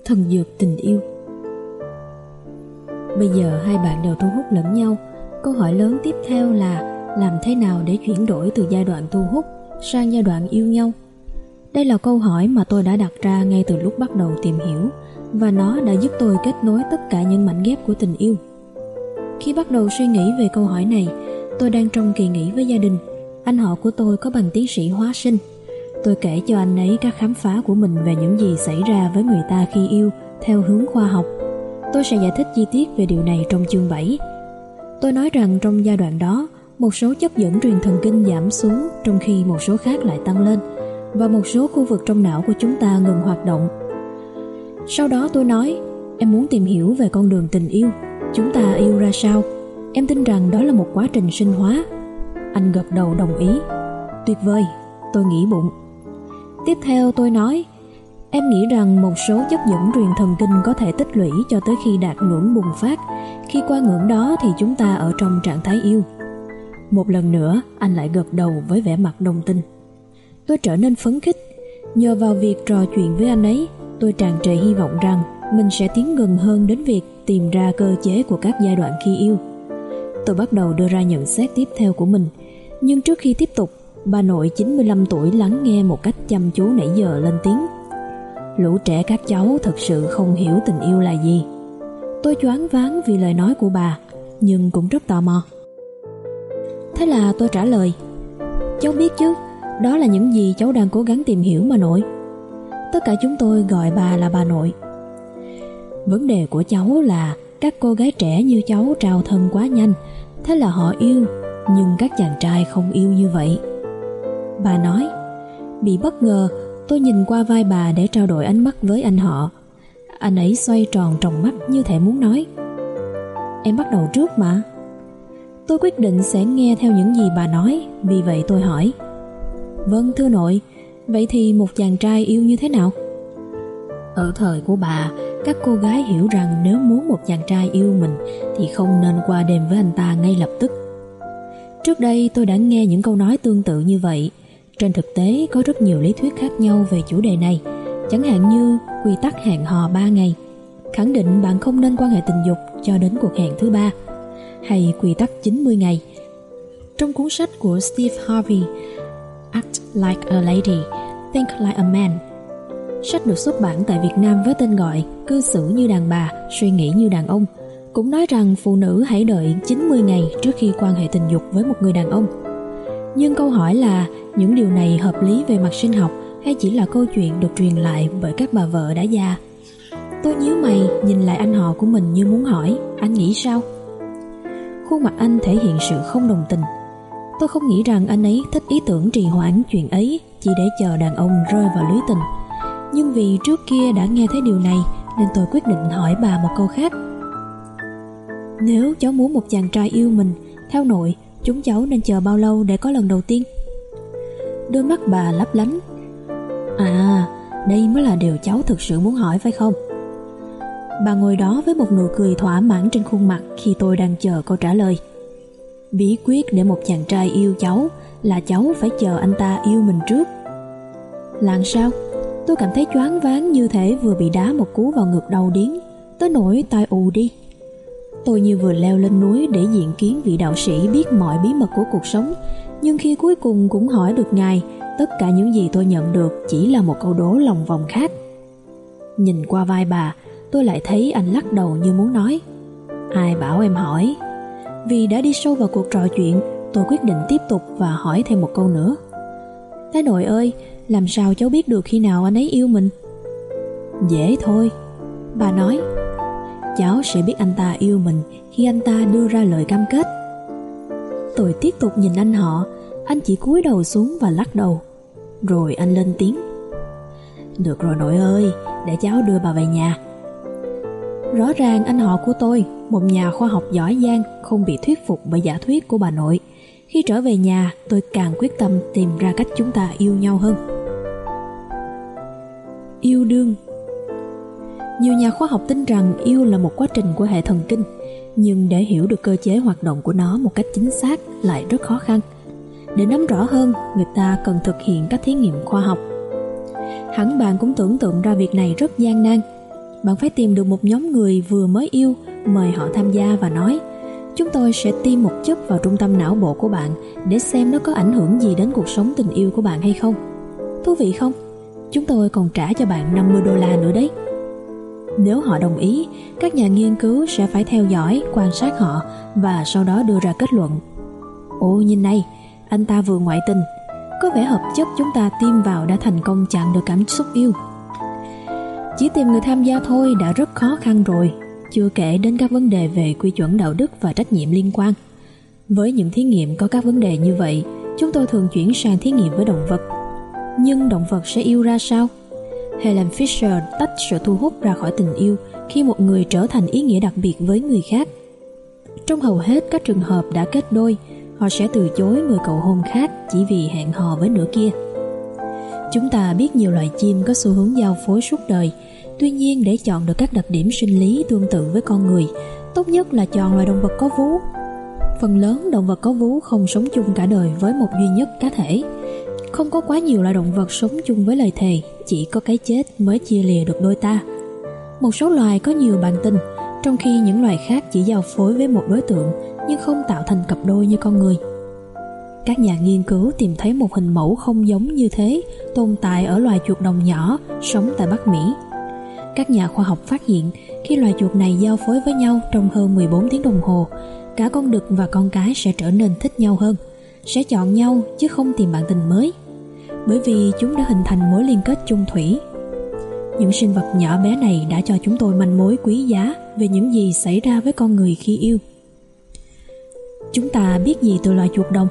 thần dược tình yêu. Bây giờ hai bạn đều thu hút lẫn nhau. Câu hỏi lớn tiếp theo là làm thế nào để chuyển đổi từ giai đoạn thu hút sang giai đoạn yêu nhau? Đây là câu hỏi mà tôi đã đặt ra ngay từ lúc bắt đầu tìm hiểu, và nó đã giúp tôi kết nối tất cả những mảnh ghép của tình yêu. Khi bắt đầu suy nghĩ về câu hỏi này, tôi đang trong kỳ nghỉ với gia đình. Anh họ của tôi có bằng tiến sĩ hóa sinh. Tôi kể cho anh ấy các khám phá của mình về những gì xảy ra với người ta khi yêu theo hướng khoa học. Tôi sẽ giải thích chi tiết về điều này trong chương 7. Tôi nói rằng trong giai đoạn đó, một số chất dẫn truyền thần kinh giảm xuống trong khi một số khác lại tăng lên, và một số khu vực trong não của chúng ta ngừng hoạt động. Sau đó tôi nói, em muốn tìm hiểu về con đường tình yêu. Chúng ta yêu ra sao? Em tin rằng đó là một quá trình sinh hóa. Anh gật đầu đồng ý. Tuyệt vời, tôi nghĩ bụng. Tiếp theo tôi nói, em nghĩ rằng một số chất dẫn truyền thần kinh có thể tích lũy cho tới khi đạt ngưỡng bùng phát. Khi qua ngưỡng đó thì chúng ta ở trong trạng thái yêu. Một lần nữa, anh lại gật đầu với vẻ mặt đồng tình. Tôi trở nên phấn khích. Nhờ vào việc trò chuyện với anh ấy, tôi tràn trề hy vọng rằng mình sẽ tiến gần hơn đến việc tìm ra cơ chế của các giai đoạn khi yêu. Tôi bắt đầu đưa ra nhận xét tiếp theo của mình. Nhưng trước khi tiếp tục, bà nội 95 tuổi lắng nghe một cách chăm chú nãy giờ lên tiếng. Lũ trẻ các cháu thật sự không hiểu tình yêu là gì. Tôi choáng váng vì lời nói của bà, nhưng cũng rất tò mò. Thế là tôi trả lời, cháu biết chứ, đó là những gì cháu đang cố gắng tìm hiểu mà nội. Tất cả chúng tôi gọi bà là bà nội. Vấn đề của cháu là các cô gái trẻ như cháu trao thân quá nhanh, thế là họ yêu, nhưng các chàng trai không yêu như vậy. Bà nói. Bị bất ngờ, tôi nhìn qua vai bà để trao đổi ánh mắt với anh họ. Anh ấy xoay tròn tròng mắt như thể muốn nói, em bắt đầu trước mà. Tôi quyết định sẽ nghe theo những gì bà nói, vì vậy tôi hỏi, vâng thưa nội, vậy thì một chàng trai yêu như thế nào? Ở thời của bà, các cô gái hiểu rằng nếu muốn một chàng trai yêu mình thì không nên qua đêm với anh ta ngay lập tức. Trước đây tôi đã nghe những câu nói tương tự như vậy. Trên thực tế có rất nhiều lý thuyết khác nhau về chủ đề này, chẳng hạn như quy tắc hẹn hò 3 ngày, khẳng định bạn không nên quan hệ tình dục cho đến cuộc hẹn thứ 3, hay quy tắc 90 ngày. Trong cuốn sách của Steve Harvey, Act Like a Lady, Think Like a Man, sách được xuất bản tại Việt Nam với tên gọi Cư xử như đàn bà, suy nghĩ như đàn ông, cũng nói rằng phụ nữ hãy đợi 90 ngày trước khi quan hệ tình dục với một người đàn ông. Nhưng câu hỏi là những điều này hợp lý về mặt sinh học hay chỉ là câu chuyện được truyền lại bởi các bà vợ đã già? Tôi nhíu mày nhìn lại anh họ của mình như muốn hỏi, anh nghĩ sao? Khuôn mặt anh thể hiện sự không đồng tình. Tôi không nghĩ rằng anh ấy thích ý tưởng trì hoãn chuyện ấy chỉ để chờ đàn ông rơi vào lưới tình. Nhưng vì trước kia đã nghe thấy điều này nên tôi quyết định hỏi bà một câu khác. Nếu cháu muốn một chàng trai yêu mình, theo nội, chúng cháu nên chờ bao lâu để có lần đầu tiên? Đôi mắt bà lấp lánh. À, đây mới là điều cháu thực sự muốn hỏi phải không? Bà ngồi đó với một nụ cười thỏa mãn trên khuôn mặt khi tôi đang chờ câu trả lời. Bí quyết để một chàng trai yêu cháu là cháu phải chờ anh ta yêu mình trước. Làm sao? Tôi cảm thấy choáng váng như thể vừa bị đá một cú vào ngực đau điếng, tới nỗi tai ù đi. Tôi như vừa leo lên núi để diện kiến vị đạo sĩ biết mọi bí mật của cuộc sống, nhưng khi cuối cùng cũng hỏi được ngài, tất cả những gì tôi nhận được chỉ là một câu đố lòng vòng khác. Nhìn qua vai bà, tôi lại thấy anh lắc đầu như muốn nói, ai bảo em hỏi? Vì đã đi sâu vào cuộc trò chuyện, tôi quyết định tiếp tục và hỏi thêm một câu nữa. Thế nội ơi, làm sao cháu biết được khi nào anh ấy yêu mình? Dễ thôi, bà nói. Cháu sẽ biết anh ta yêu mình khi anh ta đưa ra lời cam kết. Tôi tiếp tục nhìn anh họ. Anh chỉ cúi đầu xuống và lắc đầu. Rồi anh lên tiếng. Được rồi nội ơi, để cháu đưa bà về nhà. Rõ ràng anh họ của tôi, một nhà khoa học giỏi giang, không bị thuyết phục bởi giả thuyết của bà nội. Khi trở về nhà, tôi càng quyết tâm tìm ra cách chúng ta yêu nhau hơn. Yêu đương. Nhiều nhà khoa học tin rằng yêu là một quá trình của hệ thần kinh, nhưng để hiểu được cơ chế hoạt động của nó một cách chính xác lại rất khó khăn. Để nắm rõ hơn, người ta cần thực hiện các thí nghiệm khoa học. Hẳn bạn cũng tưởng tượng ra việc này rất gian nan. bạn phải tìm được một nhóm người vừa mới yêu, mời họ tham gia và nói: chúng tôi sẽ tiêm một chất vào trung tâm não bộ của bạn để xem nó có ảnh hưởng gì đến cuộc sống tình yêu của bạn hay không. Thú vị không? Chúng tôi còn trả cho bạn $50 nữa đấy. Nếu họ đồng ý, các nhà nghiên cứu sẽ phải theo dõi, quan sát họ và sau đó đưa ra kết luận: ồ, nhìn này, anh ta vừa ngoại tình. Có vẻ hợp chất chúng ta tiêm vào đã thành công chặn được cảm xúc yêu. Chỉ tìm người tham gia thôi đã rất khó khăn rồi, chưa kể đến các vấn đề về quy chuẩn đạo đức và trách nhiệm liên quan. Với những thí nghiệm có các vấn đề như vậy, chúng tôi thường chuyển sang thí nghiệm với động vật. Nhưng động vật sẽ yêu ra sao? Helen Fisher tách sự thu hút ra khỏi tình yêu khi một người trở thành ý nghĩa đặc biệt với người khác. Trong hầu hết các trường hợp đã kết đôi, họ sẽ từ chối người cầu hôn khác chỉ vì hẹn hò với nửa kia. Chúng ta biết nhiều loài chim có xu hướng giao phối suốt đời. Tuy nhiên, để chọn được các đặc điểm sinh lý tương tự với con người, tốt nhất là chọn loài động vật có vú. Phần lớn động vật có vú không sống chung cả đời với một duy nhất cá thể. Không có quá nhiều loài động vật sống chung với lời thề, chỉ có cái chết mới chia lìa được đôi ta. Một số loài có nhiều bạn tình, trong khi những loài khác chỉ giao phối với một đối tượng nhưng không tạo thành cặp đôi như con người. Các nhà nghiên cứu tìm thấy một hình mẫu không giống như thế tồn tại ở loài chuột đồng nhỏ sống tại Bắc Mỹ. Các nhà khoa học phát hiện khi loài chuột này giao phối với nhau trong hơn 14 tiếng đồng hồ, cả con đực và con cái sẽ trở nên thích nhau hơn, sẽ chọn nhau chứ không tìm bạn tình mới, bởi vì chúng đã hình thành mối liên kết chung thủy. Những sinh vật nhỏ bé này đã cho chúng tôi manh mối quý giá về những gì xảy ra với con người khi yêu. Chúng ta biết gì từ loài chuột đồng?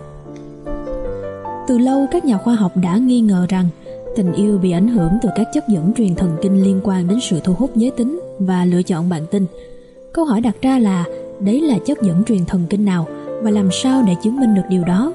Từ lâu các nhà khoa học đã nghi ngờ rằng tình yêu bị ảnh hưởng từ các chất dẫn truyền thần kinh liên quan đến sự thu hút giới tính và lựa chọn bạn tình. Câu hỏi đặt ra là đấy là chất dẫn truyền thần kinh nào và làm sao để chứng minh được điều đó?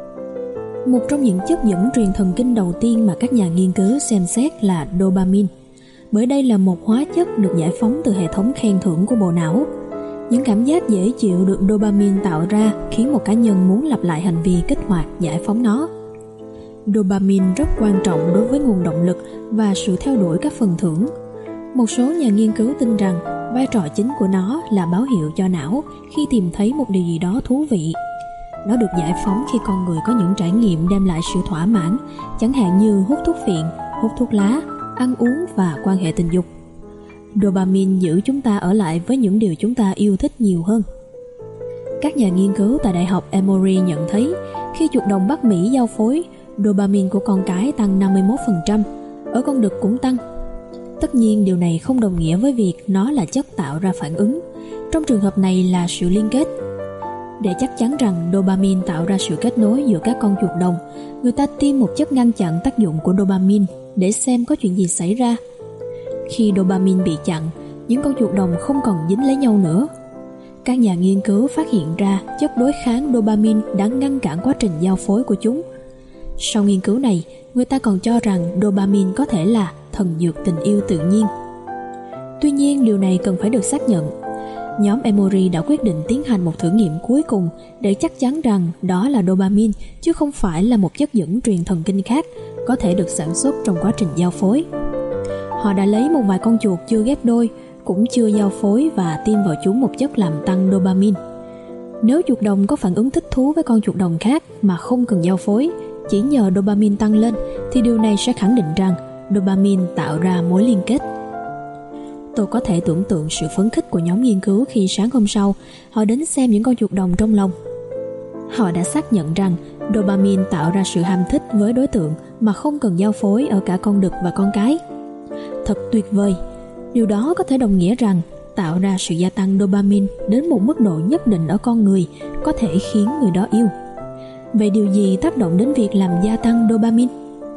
Một trong những chất dẫn truyền thần kinh đầu tiên mà các nhà nghiên cứu xem xét là dopamine, bởi đây là một hóa chất được giải phóng từ hệ thống khen thưởng của bộ não. Những cảm giác dễ chịu được dopamine tạo ra khiến một cá nhân muốn lặp lại hành vi kích hoạt giải phóng nó. Dopamine rất quan trọng đối với nguồn động lực và sự theo đuổi các phần thưởng. Một số nhà nghiên cứu tin rằng vai trò chính của nó là báo hiệu cho não khi tìm thấy một điều gì đó thú vị. Nó được giải phóng khi con người có những trải nghiệm đem lại sự thỏa mãn, chẳng hạn như hút thuốc phiện, hút thuốc lá, ăn uống và quan hệ tình dục. Dopamine giữ chúng ta ở lại với những điều chúng ta yêu thích nhiều hơn. Các nhà nghiên cứu tại Đại học Emory nhận thấy khi chuột đồng Bắc Mỹ giao phối, dopamine của con cái tăng 51%, ở con đực cũng tăng. Tất nhiên điều này không đồng nghĩa với việc nó là chất tạo ra phản ứng. Trong trường hợp này là sự liên kết. Để chắc chắn rằng dopamine tạo ra sự kết nối giữa các con chuột đồng, người ta tiêm một chất ngăn chặn tác dụng của dopamine để xem có chuyện gì xảy ra. Khi dopamine bị chặn, những con chuột đồng không còn dính lấy nhau nữa. Các nhà nghiên cứu phát hiện ra chất đối kháng dopamine đã ngăn cản quá trình giao phối của chúng. Sau nghiên cứu này, người ta còn cho rằng dopamine có thể là thần dược tình yêu tự nhiên. Tuy nhiên, điều này cần phải được xác nhận. Nhóm Emory đã quyết định tiến hành một thử nghiệm cuối cùng để chắc chắn rằng đó là dopamine chứ không phải là một chất dẫn truyền thần kinh khác có thể được sản xuất trong quá trình giao phối. Họ đã lấy một vài con chuột chưa ghép đôi, cũng chưa giao phối và tiêm vào chúng một chất làm tăng dopamine. Nếu chuột đồng có phản ứng thích thú với con chuột đồng khác mà không cần giao phối, chỉ nhờ dopamine tăng lên, thì điều này sẽ khẳng định rằng dopamine tạo ra mối liên kết. Tôi có thể tưởng tượng sự phấn khích của nhóm nghiên cứu khi sáng hôm sau họ đến xem những con chuột đồng trong lồng. Họ đã xác nhận rằng dopamine tạo ra sự ham thích với đối tượng mà không cần giao phối ở cả con đực và con cái. Thật tuyệt vời! Điều đó có thể đồng nghĩa rằng tạo ra sự gia tăng dopamine đến một mức độ nhất định ở con người có thể khiến người đó yêu. Vậy điều gì tác động đến việc làm gia tăng dopamine?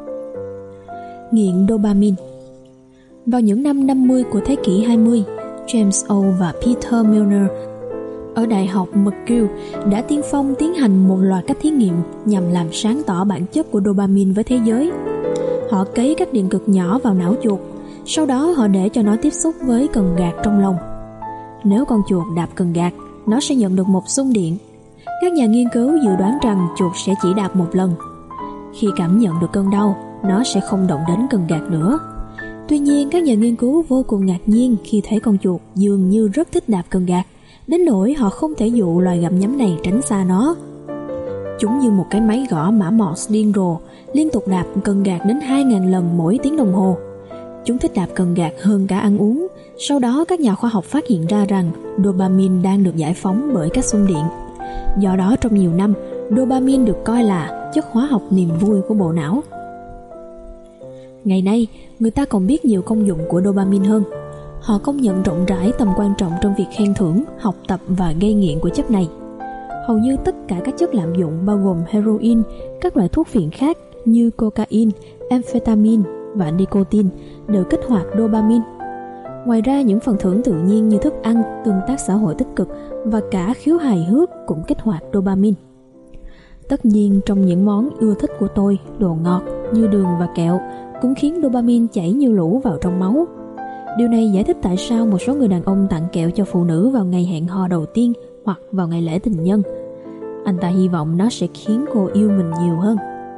Nghiện dopamine. Vào những năm 50 của thế kỷ 20, James O và Peter Milner ở Đại học McGill đã tiên phong tiến hành một loạt các thí nghiệm nhằm làm sáng tỏ bản chất của dopamine với thế giới. Họ cấy các điện cực nhỏ vào não chuột, sau đó họ để cho nó tiếp xúc với cần gạt trong lồng. Nếu con chuột đạp cần gạt, nó sẽ nhận được một xung điện. Các nhà nghiên cứu dự đoán rằng chuột sẽ chỉ đạp một lần. Khi cảm nhận được cơn đau, nó sẽ không động đến cần gạt nữa. Tuy nhiên, các nhà nghiên cứu vô cùng ngạc nhiên khi thấy con chuột dường như rất thích đạp cần gạt, đến nỗi họ không thể dụ loài gặm nhấm này tránh xa nó. Chúng như một cái máy gõ mã Morse điên rồ, liên tục đạp cần gạt đến 2.000 lần mỗi tiếng đồng hồ. Chúng thích đạp cần gạt hơn cả ăn uống. Sau đó các nhà khoa học phát hiện ra rằng dopamine đang được giải phóng bởi các xung điện. Do đó trong nhiều năm, dopamine được coi là chất hóa học niềm vui của bộ não. Ngày nay, người ta còn biết nhiều công dụng của dopamine hơn. Họ công nhận rộng rãi tầm quan trọng trong việc khen thưởng, học tập và gây nghiện của chất này. Hầu như tất cả các chất lạm dụng bao gồm heroin, các loại thuốc phiện khác như cocaine, amphetamine và nicotine đều kích hoạt dopamine. Ngoài ra, những phần thưởng tự nhiên như thức ăn, tương tác xã hội tích cực và cả khiếu hài hước cũng kích hoạt dopamine. Tất nhiên, trong những món ưa thích của tôi, đồ ngọt như đường và kẹo cũng khiến dopamine chảy như lũ vào trong máu. Điều này giải thích tại sao một số người đàn ông tặng kẹo cho phụ nữ vào ngày hẹn hò đầu tiên hoặc vào ngày lễ tình nhân. Anh ta hy vọng nó sẽ khiến cô yêu mình nhiều hơn.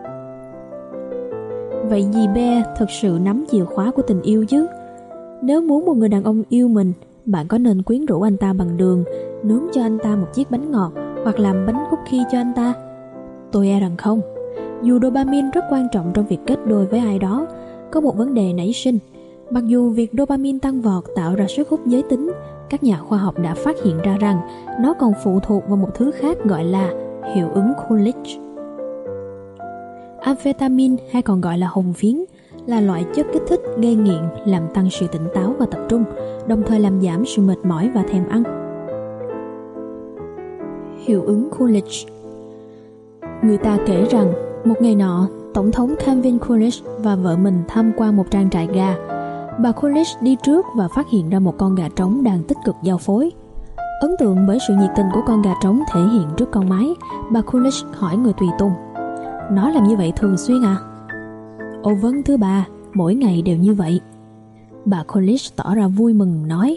Vậy dì Bear thực sự nắm chìa khóa của tình yêu chứ? Nếu muốn một người đàn ông yêu mình, bạn có nên quyến rũ anh ta bằng đường, nướng cho anh ta một chiếc bánh ngọt hoặc làm bánh cookie cho anh ta? Tôi e rằng không. Dù dopamine rất quan trọng trong việc kết đôi với ai đó, có một vấn đề nảy sinh. Mặc dù việc dopamine tăng vọt tạo ra sức hút giới tính, các nhà khoa học đã phát hiện ra rằng nó còn phụ thuộc vào một thứ khác gọi là hiệu ứng Coolidge. Amphetamine hay còn gọi là hồng phiến là loại chất kích thích gây nghiện làm tăng sự tỉnh táo và tập trung, đồng thời làm giảm sự mệt mỏi và thèm ăn. Hiệu ứng Coolidge. Người ta kể rằng một ngày nọ, Tổng thống Calvin Coolidge và vợ mình tham quan một trang trại gà. Bà Coolidge đi trước và phát hiện ra một con gà trống đang tích cực giao phối. Ấn tượng bởi sự nhiệt tình của con gà trống thể hiện trước con mái, bà Coolidge hỏi người tùy tùng: "Nó làm như vậy thường xuyên à?" "Ồ vâng thưa bà, mỗi ngày đều như vậy." Bà Coolidge tỏ ra vui mừng nói: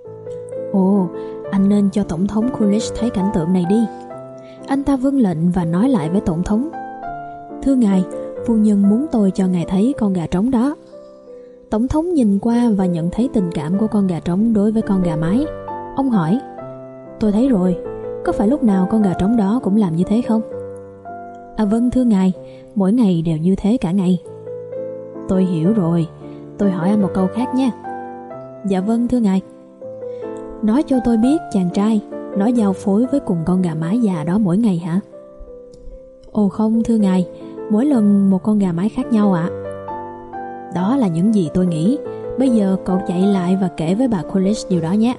"Ồ, anh nên cho Tổng thống Coolidge thấy cảnh tượng này đi." Anh ta vâng lệnh và nói lại với Tổng thống: "Thưa ngài, phu nhân muốn tôi cho ngài thấy con gà trống đó." Tổng thống nhìn qua và nhận thấy tình cảm của con gà trống đối với con gà mái. Ông hỏi: "Tôi thấy rồi, có phải lúc nào con gà trống đó cũng làm như thế không?" "À vâng thưa ngài, mỗi ngày đều như thế cả ngày." "Tôi hiểu rồi, tôi hỏi anh một câu khác nha." "Dạ vâng thưa ngài." "Nói cho tôi biết chàng trai, nó giao phối với cùng con gà mái già đó mỗi ngày hả?" "Ồ không thưa ngài, mỗi lần một con gà mái khác nhau ạ." "Đó là những gì tôi nghĩ. Bây giờ cậu chạy lại và kể với bà Coolidge điều đó nhé."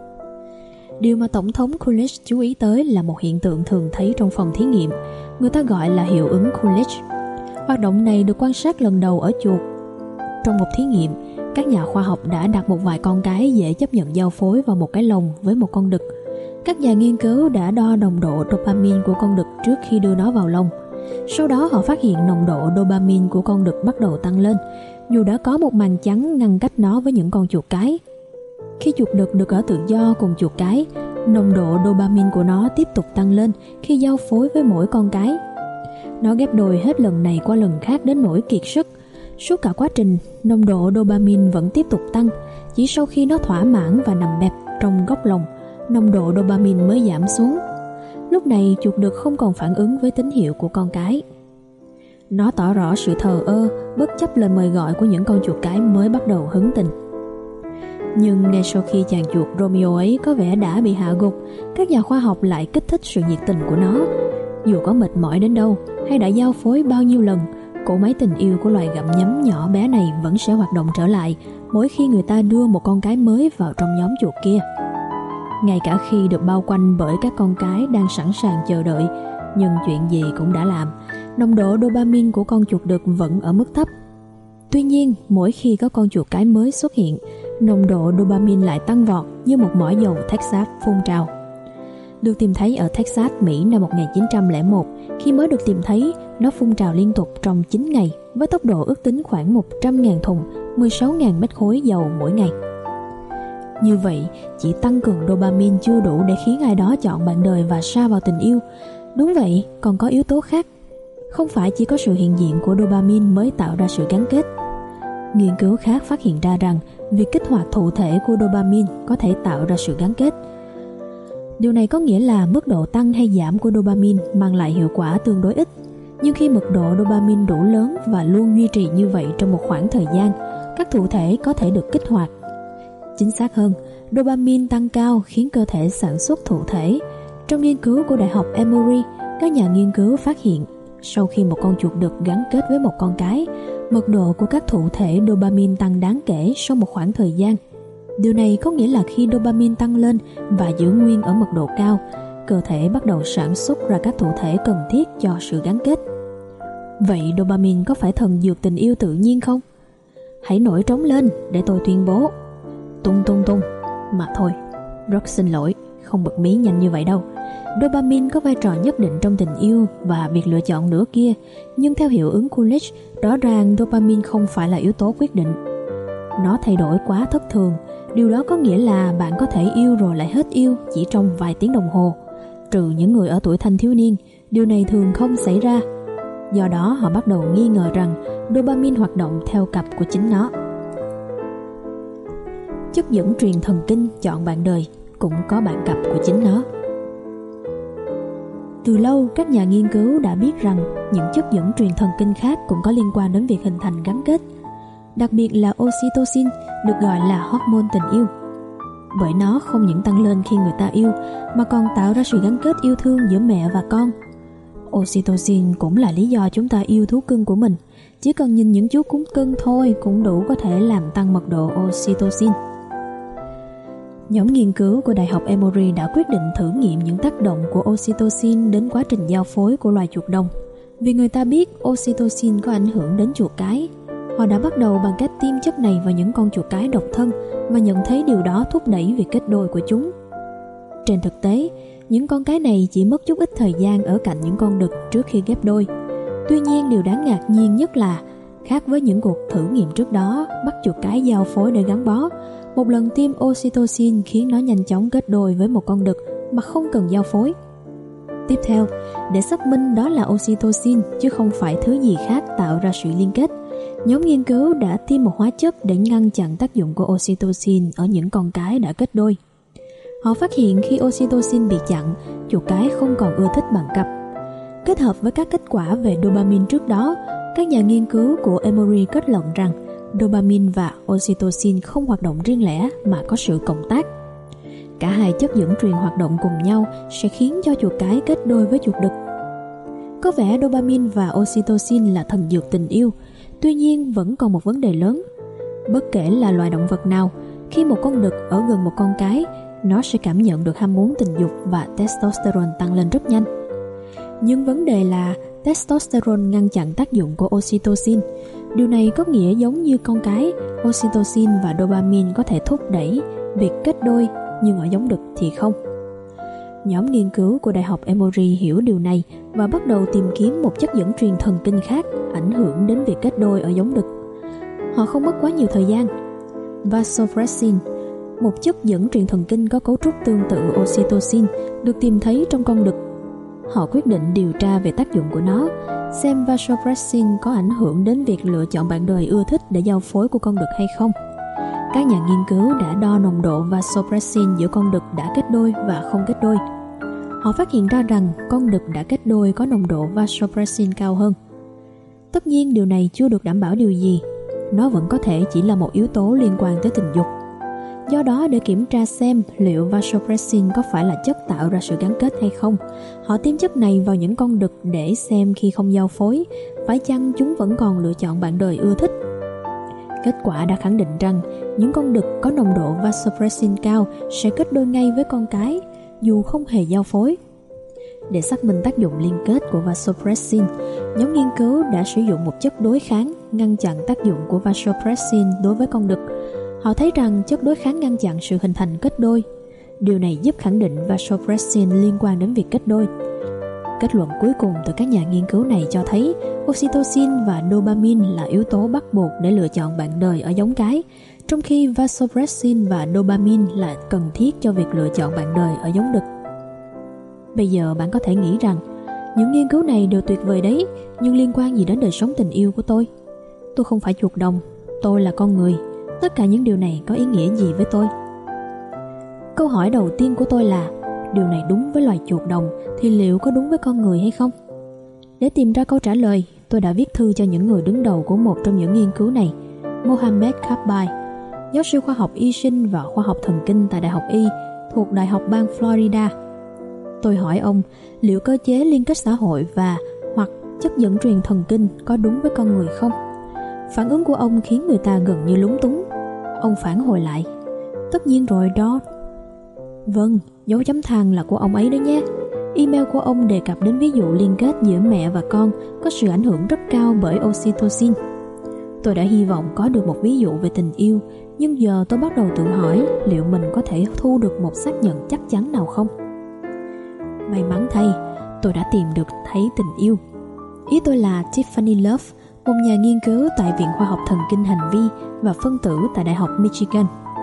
Điều mà Tổng thống Coolidge chú ý tới là một hiện tượng thường thấy trong phòng thí nghiệm, người ta gọi là hiệu ứng Coolidge. Hoạt động này được quan sát lần đầu ở chuột. Trong một thí nghiệm, các nhà khoa học đã đặt một vài con cái dễ chấp nhận giao phối vào một cái lồng với một con đực. Các nhà nghiên cứu đã đo nồng độ dopamine của con đực trước khi đưa nó vào lồng. Sau đó họ phát hiện nồng độ dopamine của con đực bắt đầu tăng lên, dù đã có một màn trắng ngăn cách nó với những con chuột cái. Khi chuột đực được ở tự do cùng chuột cái, nồng độ dopamine của nó tiếp tục tăng lên khi giao phối với mỗi con cái. Nó ghép đôi hết lần này qua lần khác đến nỗi kiệt sức. Suốt cả quá trình, nồng độ dopamine vẫn tiếp tục tăng. Chỉ sau khi nó thỏa mãn và nằm bẹp trong góc lồng, nồng độ dopamine mới giảm xuống. Lúc này chuột đực không còn phản ứng với tín hiệu của con cái. Nó tỏ rõ sự thờ ơ, bất chấp lời mời gọi của những con chuột cái mới bắt đầu hứng tình. Nhưng ngay sau khi chàng chuột Romeo ấy có vẻ đã bị hạ gục, các nhà khoa học lại kích thích sự nhiệt tình của nó. Dù có mệt mỏi đến đâu hay đã giao phối bao nhiêu lần, cỗ máy tình yêu của loài gặm nhấm nhỏ bé này vẫn sẽ hoạt động trở lại mỗi khi người ta đưa một con cái mới vào trong nhóm chuột kia. Ngay cả khi được bao quanh bởi các con cái đang sẵn sàng chờ đợi, nhưng chuyện gì cũng đã làm, nồng độ dopamine của con chuột đực vẫn ở mức thấp. Tuy nhiên, mỗi khi có con chuột cái mới xuất hiện, nồng độ dopamine lại tăng vọt như một mỏ dầu Texas phun trào. Được tìm thấy ở Texas, Mỹ năm 1901, khi mới được tìm thấy, nó phun trào liên tục trong 9 ngày với tốc độ ước tính khoảng 100.000 thùng, 16.000 mét khối dầu mỗi ngày. Như vậy, chỉ tăng cường dopamine chưa đủ để khiến ai đó chọn bạn đời và sa vào tình yêu. Đúng vậy, còn có yếu tố khác. Không phải chỉ có sự hiện diện của dopamine mới tạo ra sự gắn kết. Nghiên cứu khác phát hiện ra rằng việc kích hoạt thụ thể của dopamine có thể tạo ra sự gắn kết. Điều này có nghĩa là mức độ tăng hay giảm của dopamine mang lại hiệu quả tương đối ít. Nhưng khi mật độ dopamine đủ lớn và luôn duy trì như vậy trong một khoảng thời gian, các thụ thể có thể được kích hoạt. Chính xác hơn, dopamine tăng cao khiến cơ thể sản xuất thụ thể. Trong nghiên cứu của Đại học Emory, các nhà nghiên cứu phát hiện sau khi một con chuột được gắn kết với một con cái, mật độ của các thụ thể dopamine tăng đáng kể sau một khoảng thời gian. Điều này có nghĩa là khi dopamine tăng lên và giữ nguyên ở mật độ cao, cơ thể bắt đầu sản xuất ra các thụ thể cần thiết cho sự gắn kết. Vậy dopamine có phải thần dược tình yêu tự nhiên không? Hãy nổi trống lên để tôi tuyên bố. Tung tung tung. Mà thôi, rất xin lỗi, không bật mí nhanh như vậy đâu. Dopamine có vai trò nhất định trong tình yêu và việc lựa chọn nửa kia, nhưng theo hiệu ứng Coolidge, rõ ràng dopamine không phải là yếu tố quyết định. Nó thay đổi quá thất thường. Điều đó có nghĩa là bạn có thể yêu rồi lại hết yêu chỉ trong vài tiếng đồng hồ. Trừ những người ở tuổi thanh thiếu niên, điều này thường không xảy ra. Do đó họ bắt đầu nghi ngờ rằng dopamine hoạt động theo cặp của chính nó. Chất dẫn truyền thần kinh chọn bạn đời cũng có bạn cặp của chính nó. Từ lâu, các nhà nghiên cứu đã biết rằng những chất dẫn truyền thần kinh khác cũng có liên quan đến việc hình thành gắn kết. Đặc biệt là oxytocin, được gọi là hormone tình yêu. Bởi nó không những tăng lên khi người ta yêu, mà còn tạo ra sự gắn kết yêu thương giữa mẹ và con. Oxytocin cũng là lý do chúng ta yêu thú cưng của mình. Chỉ cần nhìn những chú cún cưng thôi cũng đủ có thể làm tăng mật độ oxytocin. Nhóm nghiên cứu của Đại học Emory đã quyết định thử nghiệm những tác động của oxytocin đến quá trình giao phối của loài chuột đồng. Vì người ta biết oxytocin có ảnh hưởng đến chuột cái, họ đã bắt đầu bằng cách tiêm chất này vào những con chuột cái độc thân và nhận thấy điều đó thúc đẩy việc kết đôi của chúng. Trên thực tế, những con cái này chỉ mất chút ít thời gian ở cạnh những con đực trước khi ghép đôi. Tuy nhiên, điều đáng ngạc nhiên nhất là, khác với những cuộc thử nghiệm trước đó bắt chuột cái giao phối để gắn bó, một lần tiêm oxytocin khiến nó nhanh chóng kết đôi với một con đực mà không cần giao phối. Tiếp theo, để xác minh đó là oxytocin chứ không phải thứ gì khác tạo ra sự liên kết, nhóm nghiên cứu đã tiêm một hóa chất để ngăn chặn tác dụng của oxytocin ở những con cái đã kết đôi. Họ phát hiện khi oxytocin bị chặn, chuột cái không còn ưa thích bằng cặp. Kết hợp với các kết quả về dopamine trước đó, các nhà nghiên cứu của Emory kết luận rằng dopamine và oxytocin không hoạt động riêng lẻ mà có sự cộng tác. Cả hai chất dẫn truyền hoạt động cùng nhau sẽ khiến cho chuột cái kết đôi với chuột đực. Có vẻ dopamine và oxytocin là thần dược tình yêu, tuy nhiên vẫn còn một vấn đề lớn. Bất kể là loài động vật nào, khi một con đực ở gần một con cái, nó sẽ cảm nhận được ham muốn tình dục và testosterone tăng lên rất nhanh. Nhưng vấn đề là testosterone ngăn chặn tác dụng của oxytocin. Điều này có nghĩa giống như con cái, oxytocin và dopamine có thể thúc đẩy việc kết đôi, nhưng ở giống đực thì không. Nhóm nghiên cứu của Đại học Emory hiểu điều này và bắt đầu tìm kiếm một chất dẫn truyền thần kinh khác ảnh hưởng đến việc kết đôi ở giống đực. Họ không mất quá nhiều thời gian. Vasopressin, một chất dẫn truyền thần kinh có cấu trúc tương tự oxytocin, được tìm thấy trong con đực. Họ quyết định điều tra về tác dụng của nó, xem vasopressin có ảnh hưởng đến việc lựa chọn bạn đời ưa thích để giao phối của con đực hay không. Các nhà nghiên cứu đã đo nồng độ vasopressin giữa con đực đã kết đôi và không kết đôi. Họ phát hiện ra rằng con đực đã kết đôi có nồng độ vasopressin cao hơn. Tất nhiên điều này chưa được đảm bảo điều gì. Nó vẫn có thể chỉ là một yếu tố liên quan tới tình dục. Do đó, để kiểm tra xem liệu vasopressin có phải là chất tạo ra sự gắn kết hay không, họ tiêm chất này vào những con đực để xem khi không giao phối, phải chăng chúng vẫn còn lựa chọn bạn đời ưa thích. Kết quả đã khẳng định rằng những con đực có nồng độ vasopressin cao sẽ kết đôi ngay với con cái, dù không hề giao phối. Để xác minh tác dụng liên kết của vasopressin, nhóm nghiên cứu đã sử dụng một chất đối kháng ngăn chặn tác dụng của vasopressin đối với con đực. Họ thấy rằng chất đối kháng ngăn chặn sự hình thành kết đôi. Điều này giúp khẳng định vasopressin liên quan đến việc kết đôi. Kết luận cuối cùng từ các nhà nghiên cứu này cho thấy oxytocin và dopamine là yếu tố bắt buộc để lựa chọn bạn đời ở giống cái, trong khi vasopressin và dopamine là cần thiết cho việc lựa chọn bạn đời ở giống đực. Bây giờ bạn có thể nghĩ rằng những nghiên cứu này đều tuyệt vời đấy, nhưng liên quan gì đến đời sống tình yêu của tôi? Tôi không phải chuột đồng, Tôi là con người, tất cả những điều này có ý nghĩa gì với tôi? Câu hỏi đầu tiên của tôi là điều này đúng với loài chuột đồng thì liệu có đúng với con người hay không? Để tìm ra câu trả lời, tôi đã viết thư cho những người đứng đầu của một trong những nghiên cứu này, Mohammed Kabbai, giáo sư khoa học y sinh và khoa học thần kinh tại Đại học Y thuộc Đại học bang Florida. Tôi hỏi ông liệu cơ chế liên kết xã hội và hoặc chất dẫn truyền thần kinh có đúng với con người không? Phản ứng của ông khiến người ta gần như lúng túng. Ông phản hồi lại: tất nhiên rồi đó. Vâng, dấu chấm than là của ông ấy đấy nhé. Email của ông đề cập đến ví dụ liên kết giữa mẹ và con có sự ảnh hưởng rất cao bởi oxytocin. Tôi đã hy vọng có được một ví dụ về tình yêu, nhưng giờ tôi bắt đầu tự hỏi liệu mình có thể thu được một xác nhận chắc chắn nào không? May mắn thay, tôi đã tìm được thấy tình yêu. Ý tôi là Tiffany Love, một nhà nghiên cứu tại Viện Khoa học Thần kinh Hành vi và Phân tử tại Đại học Michigan.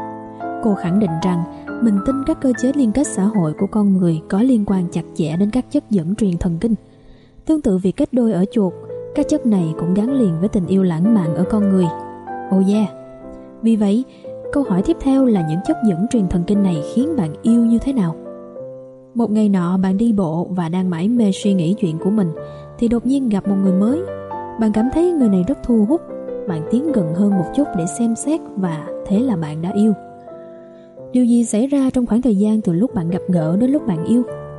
Cô khẳng định rằng mình tin các cơ chế liên kết xã hội của con người có liên quan chặt chẽ đến các chất dẫn truyền thần kinh. Tương tự việc kết đôi ở chuột, các chất này cũng gắn liền với tình yêu lãng mạn ở con người. Oh yeah! Vì vậy, câu hỏi tiếp theo là những chất dẫn truyền thần kinh này khiến bạn yêu như thế nào? Một ngày nọ bạn đi bộ và đang mải mê suy nghĩ chuyện của mình thì đột nhiên gặp một người mới. Bạn cảm thấy người này rất thu hút. Bạn tiến gần hơn một chút để xem xét và thế là bạn đã yêu. Điều gì xảy ra trong khoảng thời gian từ lúc bạn gặp gỡ đến lúc bạn yêu?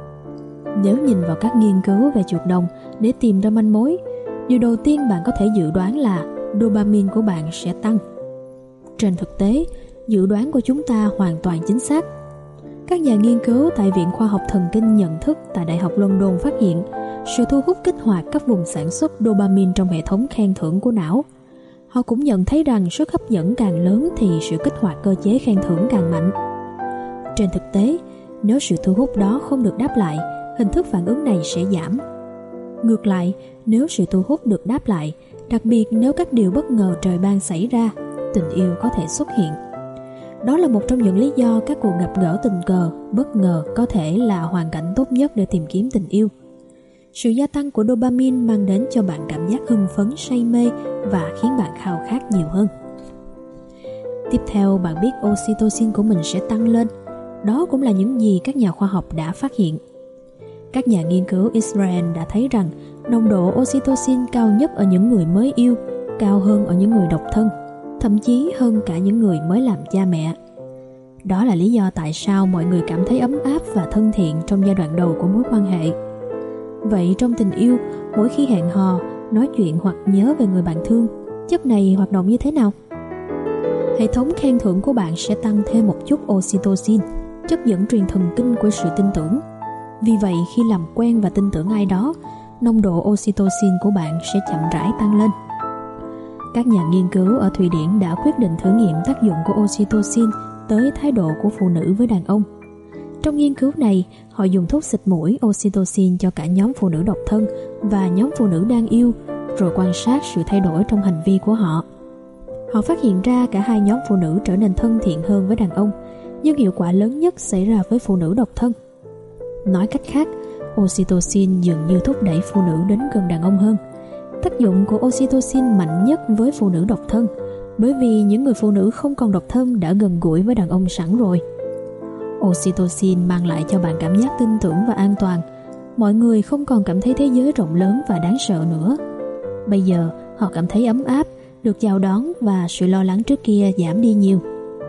Nếu nhìn vào các nghiên cứu về chuột đồng để tìm ra manh mối, điều đầu tiên bạn có thể dự đoán là dopamine của bạn sẽ tăng. Trên thực tế, dự đoán của chúng ta hoàn toàn chính xác. Các nhà nghiên cứu tại Viện Khoa học Thần kinh Nhận thức tại Đại học London phát hiện sự thu hút kích hoạt các vùng sản xuất dopamine trong hệ thống khen thưởng của não. Họ cũng nhận thấy rằng sức hấp dẫn càng lớn thì sự kích hoạt cơ chế khen thưởng càng mạnh. Trên thực tế, nếu sự thu hút đó không được đáp lại, hình thức phản ứng này sẽ giảm. Ngược lại, nếu sự thu hút được đáp lại, đặc biệt nếu các điều bất ngờ trời ban xảy ra, tình yêu có thể xuất hiện. Đó là một trong những lý do các cuộc gặp gỡ tình cờ, bất ngờ có thể là hoàn cảnh tốt nhất để tìm kiếm tình yêu. Sự gia tăng của dopamine mang đến cho bạn cảm giác hưng phấn, say mê và khiến bạn khao khát nhiều hơn. Tiếp theo, bạn biết oxytocin của mình sẽ tăng lên. Đó cũng là những gì các nhà khoa học đã phát hiện. Các nhà nghiên cứu Israel đã thấy rằng nồng độ oxytocin cao nhất ở những người mới yêu, cao hơn ở những người độc thân, thậm chí hơn cả những người mới làm cha mẹ. Đó là lý do tại sao mọi người cảm thấy ấm áp và thân thiện trong giai đoạn đầu của mối quan hệ. Vậy trong tình yêu, mỗi khi hẹn hò, nói chuyện hoặc nhớ về người bạn thương, chất này hoạt động như thế nào? Hệ thống khen thưởng của bạn sẽ tăng thêm một chút oxytocin, chất dẫn truyền thần kinh của sự tin tưởng. Vì vậy, khi làm quen và tin tưởng ai đó, nồng độ oxytocin của bạn sẽ chậm rãi tăng lên. Các nhà nghiên cứu ở Thụy Điển đã quyết định thử nghiệm tác dụng của oxytocin tới thái độ của phụ nữ với đàn ông. Trong nghiên cứu này, họ dùng thuốc xịt mũi oxytocin cho cả nhóm phụ nữ độc thân và nhóm phụ nữ đang yêu, rồi quan sát sự thay đổi trong hành vi của họ. Họ phát hiện ra cả hai nhóm phụ nữ trở nên thân thiện hơn với đàn ông, nhưng hiệu quả lớn nhất xảy ra với phụ nữ độc thân. Nói cách khác, oxytocin dường như thúc đẩy phụ nữ đến gần đàn ông hơn. Tác dụng của oxytocin mạnh nhất với phụ nữ độc thân, bởi vì những người phụ nữ không còn độc thân đã gần gũi với đàn ông sẵn rồi. Oxytocin mang lại cho bạn cảm giác tin tưởng và an toàn. Mọi người không còn cảm thấy thế giới rộng lớn và đáng sợ nữa. Bây giờ, họ cảm thấy ấm áp, được chào đón và sự lo lắng trước kia giảm đi nhiều.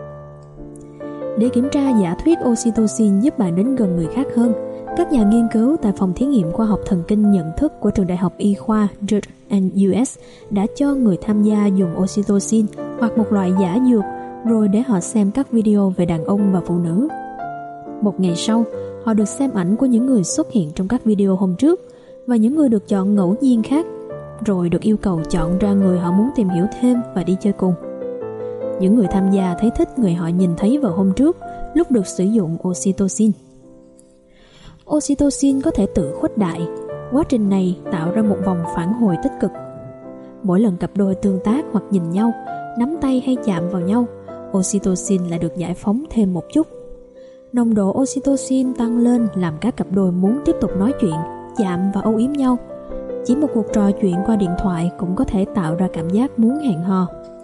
Để kiểm tra giả thuyết oxytocin giúp bạn đến gần người khác hơn, các nhà nghiên cứu tại phòng thí nghiệm khoa học thần kinh nhận thức của trường đại học y khoa Duke and US đã cho người tham gia dùng oxytocin hoặc một loại giả dược rồi để họ xem các video về đàn ông và phụ nữ. Một ngày sau, họ được xem ảnh của những người xuất hiện trong các video hôm trước và những người được chọn ngẫu nhiên khác, rồi được yêu cầu chọn ra người họ muốn tìm hiểu thêm và đi chơi cùng. Những người tham gia thấy thích người họ nhìn thấy vào hôm trước lúc được sử dụng oxytocin. Oxytocin có thể tự khuếch đại. Quá trình này tạo ra một vòng phản hồi tích cực. Mỗi lần cặp đôi tương tác hoặc nhìn nhau, nắm tay hay chạm vào nhau, oxytocin lại được giải phóng thêm một chút. Nồng độ oxytocin tăng lên làm các cặp đôi muốn tiếp tục nói chuyện, chạm và âu yếm nhau. Chỉ một cuộc trò chuyện qua điện thoại cũng có thể tạo ra cảm giác muốn hẹn hò.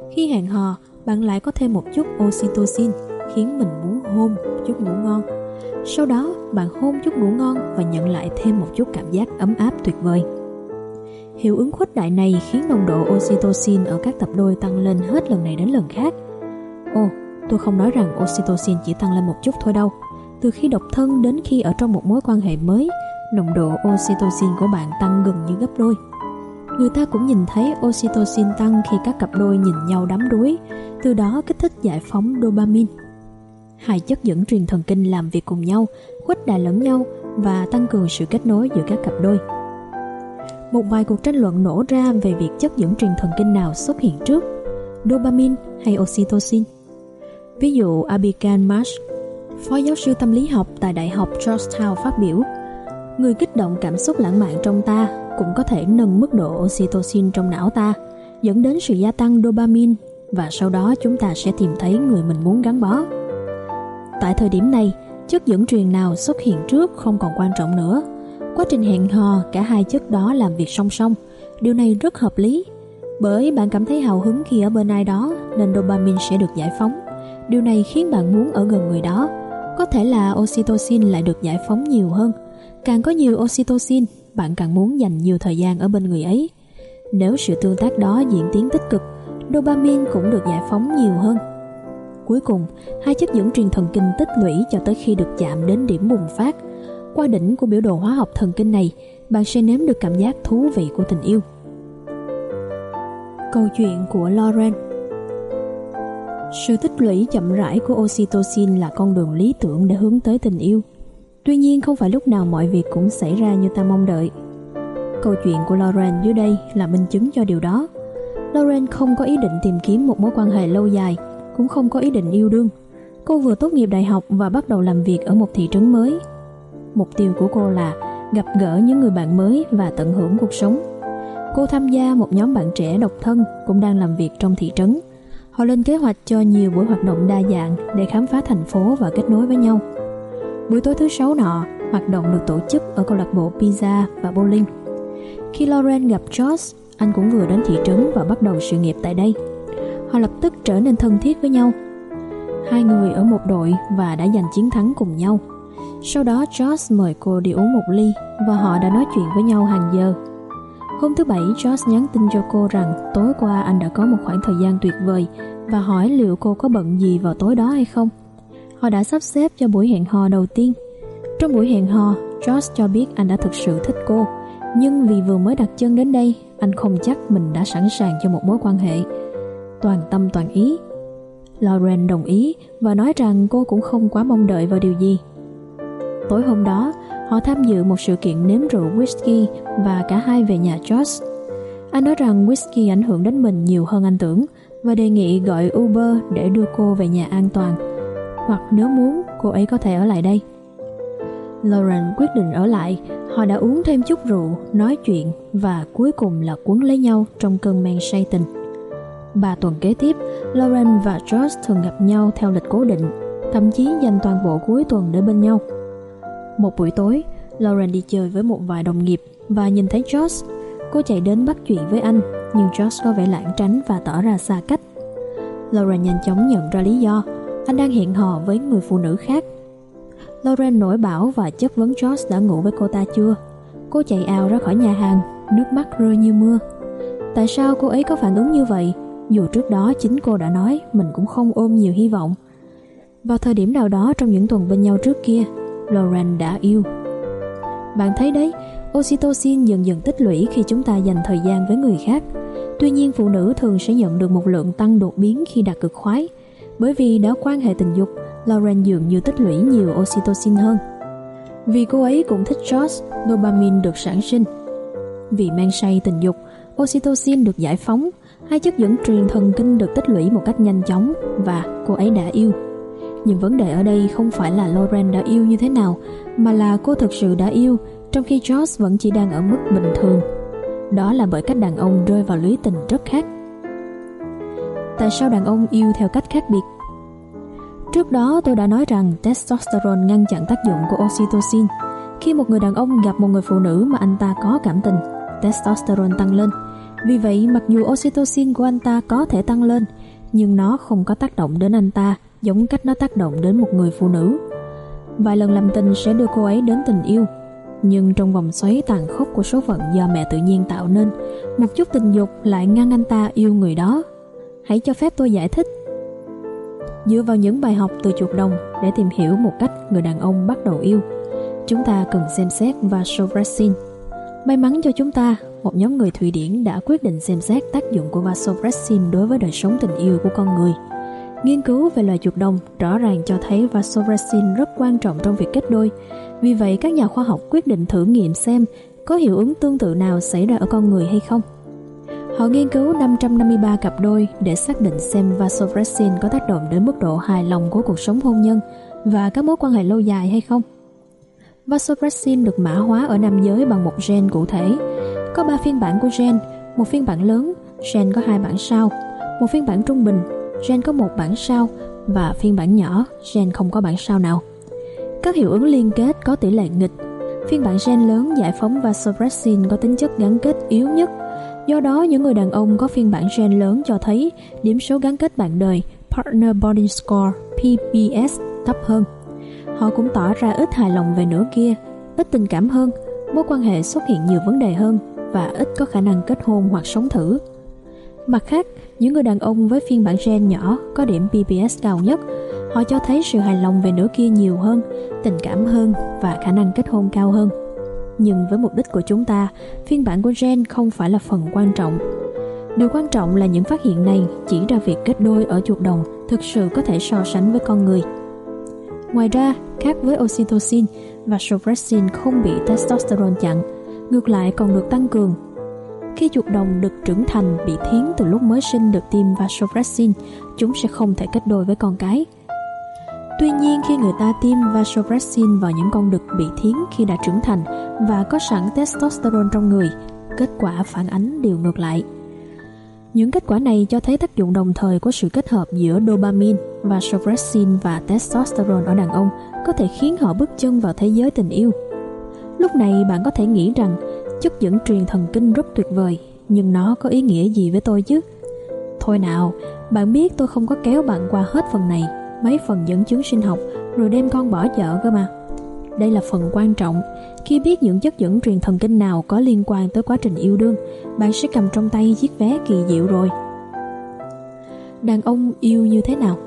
Khi hẹn hò, bạn lại có thêm một chút oxytocin khiến mình muốn hôn chút ngủ ngon. Sau đó, bạn hôn chút ngủ ngon và nhận lại thêm một chút cảm giác ấm áp tuyệt vời. Hiệu ứng khuếch đại này khiến nồng độ oxytocin ở các cặp đôi tăng lên hết lần này đến lần khác. Tôi không nói rằng oxytocin chỉ tăng lên một chút thôi đâu. Từ khi độc thân đến khi ở trong một mối quan hệ mới, nồng độ oxytocin của bạn tăng gần như gấp đôi. Người ta cũng nhìn thấy oxytocin tăng khi các cặp đôi nhìn nhau đắm đuối, từ đó kích thích giải phóng dopamine. Hai chất dẫn truyền thần kinh làm việc cùng nhau, khuếch đại lẫn nhau và tăng cường sự kết nối giữa các cặp đôi. Một vài cuộc tranh luận nổ ra về việc chất dẫn truyền thần kinh nào xuất hiện trước, dopamine hay oxytocin. Ví dụ Abigail Marsh, phó giáo sư tâm lý học tại Đại học Georgetown phát biểu, người kích động cảm xúc lãng mạn trong ta cũng có thể nâng mức độ oxytocin trong não ta, dẫn đến sự gia tăng dopamine và sau đó chúng ta sẽ tìm thấy người mình muốn gắn bó. Tại thời điểm này, chất dẫn truyền nào xuất hiện trước không còn quan trọng nữa. Quá trình hẹn hò, cả hai chất đó làm việc song song. Điều này rất hợp lý, bởi bạn cảm thấy hào hứng khi ở bên ai đó nên dopamine sẽ được giải phóng. Điều này khiến bạn muốn ở gần người đó. Có thể là oxytocin lại được giải phóng nhiều hơn. Càng có nhiều oxytocin, bạn càng muốn dành nhiều thời gian ở bên người ấy. Nếu sự tương tác đó diễn tiến tích cực, dopamine cũng được giải phóng nhiều hơn. Cuối cùng, hai chất dẫn truyền thần kinh tích lũy cho tới khi được chạm đến điểm bùng phát. Qua đỉnh của biểu đồ hóa học thần kinh này, bạn sẽ nếm được cảm giác thú vị của tình yêu. Câu chuyện của Lauren. Sự tích lũy chậm rãi của oxytocin là con đường lý tưởng để hướng tới tình yêu. Tuy nhiên không phải lúc nào mọi việc cũng xảy ra như ta mong đợi. Câu chuyện của Lauren dưới đây là minh chứng cho điều đó. Lauren không có ý định tìm kiếm một mối quan hệ lâu dài, cũng không có ý định yêu đương. Cô vừa tốt nghiệp đại học và bắt đầu làm việc ở một thị trấn mới. Mục tiêu của cô là gặp gỡ những người bạn mới và tận hưởng cuộc sống. Cô tham gia một nhóm bạn trẻ độc thân cũng đang làm việc trong thị trấn. Họ lên kế hoạch cho nhiều buổi hoạt động đa dạng để khám phá thành phố và kết nối với nhau. Buổi tối thứ Sáu nọ, hoạt động được tổ chức ở câu lạc bộ pizza và bowling. Khi Lauren gặp Josh, anh cũng vừa đến thị trấn và bắt đầu sự nghiệp tại đây. Họ lập tức trở nên thân thiết với nhau. Hai người ở một đội và đã giành chiến thắng cùng nhau. Sau đó Josh mời cô đi uống một ly và họ đã nói chuyện với nhau hàng giờ. Hôm thứ Bảy, Josh nhắn tin cho cô rằng tối qua anh đã có một khoảng thời gian tuyệt vời và hỏi liệu cô có bận gì vào tối đó hay không. Họ đã sắp xếp cho buổi hẹn hò đầu tiên. Trong buổi hẹn hò, Josh cho biết anh đã thực sự thích cô, nhưng vì vừa mới đặt chân đến đây, anh không chắc mình đã sẵn sàng cho một mối quan hệ. Toàn tâm toàn ý. Lauren đồng ý và nói rằng cô cũng không quá mong đợi vào điều gì. Tối hôm đó, họ tham dự một sự kiện nếm rượu whisky và cả hai về nhà Josh. Anh nói rằng whisky ảnh hưởng đến mình nhiều hơn anh tưởng và đề nghị gọi Uber để đưa cô về nhà an toàn. Hoặc nếu muốn, cô ấy có thể ở lại đây. Lauren quyết định ở lại. Họ đã uống thêm chút rượu, nói chuyện và cuối cùng là quấn lấy nhau trong cơn men say tình. 3 tuần kế tiếp, Lauren và Josh thường gặp nhau theo lịch cố định, thậm chí dành toàn bộ cuối tuần để bên nhau. Một buổi tối, Lauren đi chơi với một vài đồng nghiệp và nhìn thấy Josh. Cô chạy đến bắt chuyện với anh, nhưng Josh có vẻ lảng tránh và tỏ ra xa cách. Lauren nhanh chóng nhận ra lý do, anh đang hẹn hò với người phụ nữ khác. Lauren nổi bão và chất vấn Josh đã ngủ với cô ta chưa. Cô chạy ào ra khỏi nhà hàng, nước mắt rơi như mưa. Tại sao cô ấy có phản ứng như vậy, dù trước đó chính cô đã nói mình cũng không ôm nhiều hy vọng. Vào thời điểm nào đó trong những tuần bên nhau trước kia, Lauren đã yêu. Bạn thấy đấy, oxytocin dần dần tích lũy khi chúng ta dành thời gian với người khác. Tuy nhiên phụ nữ thường sẽ nhận được một lượng tăng đột biến khi đạt cực khoái. Bởi vì đã quan hệ tình dục, Lauren dường như tích lũy nhiều oxytocin hơn. Vì cô ấy cũng thích Josh, dopamine được sản sinh. Vì men say tình dục, oxytocin được giải phóng, hai chất dẫn truyền thần kinh được tích lũy một cách nhanh chóng và cô ấy đã yêu. Nhưng vấn đề ở đây không phải là Lauren đã yêu như thế nào, mà là cô thực sự đã yêu, trong khi Josh vẫn chỉ đang ở mức bình thường. Đó là bởi cách đàn ông rơi vào lưới tình rất khác. Tại sao đàn ông yêu theo cách khác biệt? Trước đó tôi đã nói rằng testosterone ngăn chặn tác dụng của oxytocin. Khi một người đàn ông gặp một người phụ nữ mà anh ta có cảm tình, testosterone tăng lên. Vì vậy, mặc dù oxytocin của anh ta có thể tăng lên, nhưng nó không có tác động đến anh ta giống cách nó tác động đến một người phụ nữ. Vài lần làm tình sẽ đưa cô ấy đến tình yêu, nhưng trong vòng xoáy tàn khốc của số phận do mẹ tự nhiên tạo nên, một chút tình dục lại ngăn anh ta yêu người đó. Hãy cho phép tôi giải thích. Dựa vào những bài học từ chuột đồng để tìm hiểu một cách người đàn ông bắt đầu yêu, chúng ta cần xem xét vasopressin. May mắn cho chúng ta, một nhóm người Thụy Điển đã quyết định xem xét tác dụng của vasopressin đối với đời sống tình yêu của con người. Nghiên cứu về loài chuột đồng rõ ràng cho thấy vasopressin rất quan trọng trong việc kết đôi. Vì vậy, các nhà khoa học quyết định thử nghiệm xem có hiệu ứng tương tự nào xảy ra ở con người hay không. Họ nghiên cứu 553 cặp đôi để xác định xem vasopressin có tác động đến mức độ hài lòng của cuộc sống hôn nhân và các mối quan hệ lâu dài hay không. Vasopressin được mã hóa ở nam giới bằng một gen cụ thể. Có 3 phiên bản của gen, một phiên bản lớn, gen có 2 bản sao, một phiên bản trung bình, gen có 1 bản sao và phiên bản nhỏ, gen không có bản sao nào. Các hiệu ứng liên kết có tỷ lệ nghịch. Phiên bản gen lớn giải phóng vasopressin có tính chất gắn kết yếu nhất. Do đó, những người đàn ông có phiên bản gen lớn cho thấy điểm số gắn kết bạn đời Partner Bonding Score PBS thấp hơn. Họ cũng tỏ ra ít hài lòng về nửa kia, ít tình cảm hơn, mối quan hệ xuất hiện nhiều vấn đề hơn và ít có khả năng kết hôn hoặc sống thử. Mặt khác, những người đàn ông với phiên bản gen nhỏ có điểm PBS cao nhất, họ cho thấy sự hài lòng về nửa kia nhiều hơn, tình cảm hơn và khả năng kết hôn cao hơn. Nhưng với mục đích của chúng ta, phiên bản của gen không phải là phần quan trọng. Điều quan trọng là những phát hiện này chỉ ra việc kết đôi ở chuột đồng thực sự có thể so sánh với con người. Ngoài ra, khác với oxytocin, vasopressin không bị testosterone chặn, ngược lại còn được tăng cường. Khi chuột đồng được trưởng thành bị thiến từ lúc mới sinh được tiêm vasopressin, chúng sẽ không thể kết đôi với con cái. Tuy nhiên, khi người ta tiêm vasopressin vào những con đực bị thiến khi đã trưởng thành và có sẵn testosterone trong người, kết quả phản ánh đều ngược lại. Những kết quả này cho thấy tác dụng đồng thời của sự kết hợp giữa dopamine, vasopressin và testosterone ở đàn ông có thể khiến họ bước chân vào thế giới tình yêu. Lúc này bạn có thể nghĩ rằng chất dẫn truyền thần kinh rất tuyệt vời, nhưng nó có ý nghĩa gì với tôi chứ? Thôi nào, bạn biết tôi không có kéo bạn qua hết phần này, mấy phần dẫn chứng sinh học, rồi đem con bỏ chợ cơ mà. Đây là phần quan trọng. Khi biết những chất dẫn truyền thần kinh nào có liên quan tới quá trình yêu đương, bạn sẽ cầm trong tay chiếc vé kỳ diệu rồi. Đàn ông yêu như thế nào?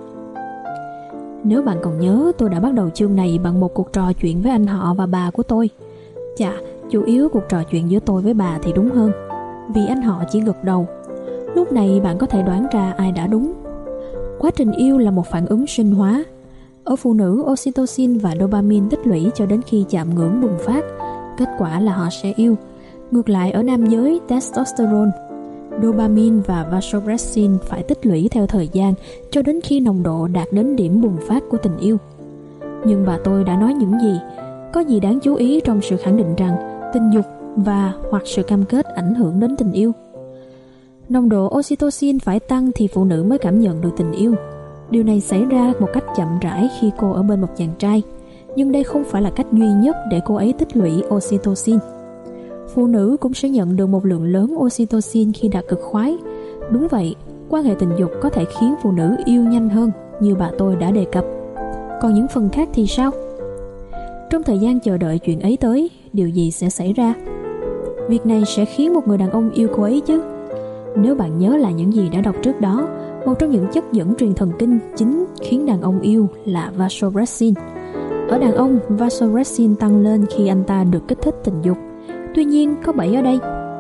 Nếu bạn còn nhớ, tôi đã bắt đầu chương này bằng một cuộc trò chuyện với anh họ và bà của tôi. Chà, chủ yếu cuộc trò chuyện giữa tôi với bà thì đúng hơn, vì anh họ chỉ gật đầu. Lúc này bạn có thể đoán ra ai đã đúng. Quá trình yêu là một phản ứng sinh hóa. Ở phụ nữ, oxytocin và dopamine tích lũy cho đến khi chạm ngưỡng bùng phát. Kết quả là họ sẽ yêu. Ngược lại, ở nam giới, testosterone, dopamine và vasopressin phải tích lũy theo thời gian cho đến khi nồng độ đạt đến điểm bùng phát của tình yêu. Nhưng bà tôi đã nói những gì? Có gì đáng chú ý trong sự khẳng định rằng tình dục và hoặc sự cam kết ảnh hưởng đến tình yêu? Nồng độ oxytocin phải tăng thì phụ nữ mới cảm nhận được tình yêu. Điều này xảy ra một cách chậm rãi khi cô ở bên một chàng trai, nhưng đây không phải là cách duy nhất để cô ấy tích lũy oxytocin. Phụ nữ cũng sẽ nhận được một lượng lớn oxytocin khi đạt cực khoái. Đúng vậy, quan hệ tình dục có thể khiến phụ nữ yêu nhanh hơn, như bà tôi đã đề cập. Còn những phần khác thì sao? Trong thời gian chờ đợi chuyện ấy tới, điều gì sẽ xảy ra? Việc này sẽ khiến một người đàn ông yêu cô ấy chứ? Nếu bạn nhớ lại những gì đã đọc trước đó, một trong những chất dẫn truyền thần kinh chính khiến đàn ông yêu là vasopressin. Ở đàn ông, vasopressin tăng lên khi anh ta được kích thích tình dục. Tuy nhiên, có bẫy ở đây.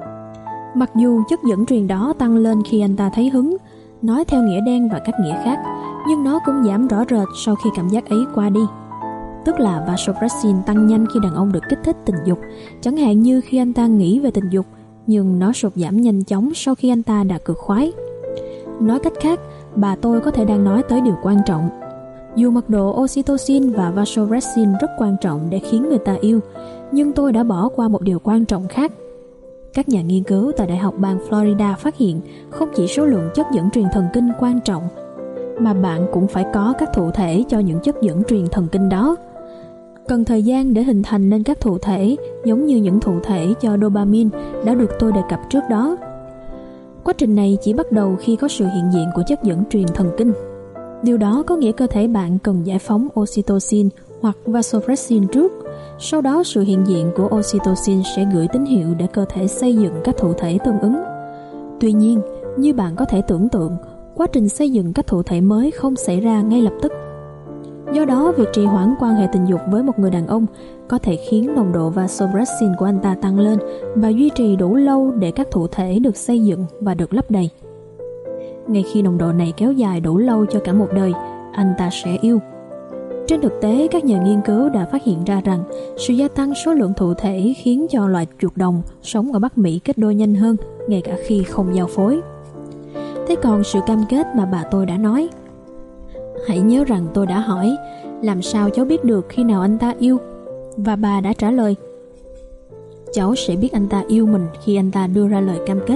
Mặc dù chất dẫn truyền đó tăng lên khi anh ta thấy hứng, nói theo nghĩa đen và các nghĩa khác, nhưng nó cũng giảm rõ rệt sau khi cảm giác ấy qua đi. Tức là vasopressin tăng nhanh khi đàn ông được kích thích tình dục, chẳng hạn như khi anh ta nghĩ về tình dục, nhưng nó sụt giảm nhanh chóng sau khi anh ta đạt cực khoái. Nói cách khác, bà tôi có thể đang nói tới điều quan trọng. Dù mật độ oxytocin và vasopressin rất quan trọng để khiến người ta yêu, nhưng tôi đã bỏ qua một điều quan trọng khác. Các nhà nghiên cứu tại Đại học bang Florida phát hiện không chỉ số lượng chất dẫn truyền thần kinh quan trọng, mà bạn cũng phải có các thụ thể cho những chất dẫn truyền thần kinh đó. Cần thời gian để hình thành nên các thụ thể giống như những thụ thể cho dopamine đã được tôi đề cập trước đó. Quá trình này chỉ bắt đầu khi có sự hiện diện của chất dẫn truyền thần kinh. Điều đó có nghĩa cơ thể bạn cần giải phóng oxytocin hoặc vasopressin trước. Sau đó sự hiện diện của oxytocin sẽ gửi tín hiệu để cơ thể xây dựng các thụ thể tương ứng. Tuy nhiên, như bạn có thể tưởng tượng, quá trình xây dựng các thụ thể mới không xảy ra ngay lập tức. Do đó, việc trì hoãn quan hệ tình dục với một người đàn ông có thể khiến nồng độ vasopressin của anh ta tăng lên và duy trì đủ lâu để các thụ thể được xây dựng và được lấp đầy. Ngay khi nồng độ này kéo dài đủ lâu cho cả một đời, anh ta sẽ yêu. Trên thực tế, các nhà nghiên cứu đã phát hiện ra rằng sự gia tăng số lượng thụ thể khiến cho loài chuột đồng sống ở Bắc Mỹ kết đôi nhanh hơn, ngay cả khi không giao phối. Thế còn sự cam kết mà bà tôi đã nói? Hãy nhớ rằng tôi đã hỏi, làm sao cháu biết được khi nào anh ta yêu? Và bà đã trả lời, cháu sẽ biết anh ta yêu mình khi anh ta đưa ra lời cam kết.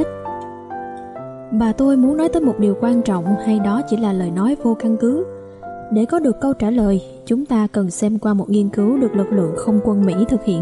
Bà tôi muốn nói tới một điều quan trọng, hay đó chỉ là lời nói vô căn cứ? Để có được câu trả lời, chúng ta cần xem qua một nghiên cứu được lực lượng không quân Mỹ thực hiện.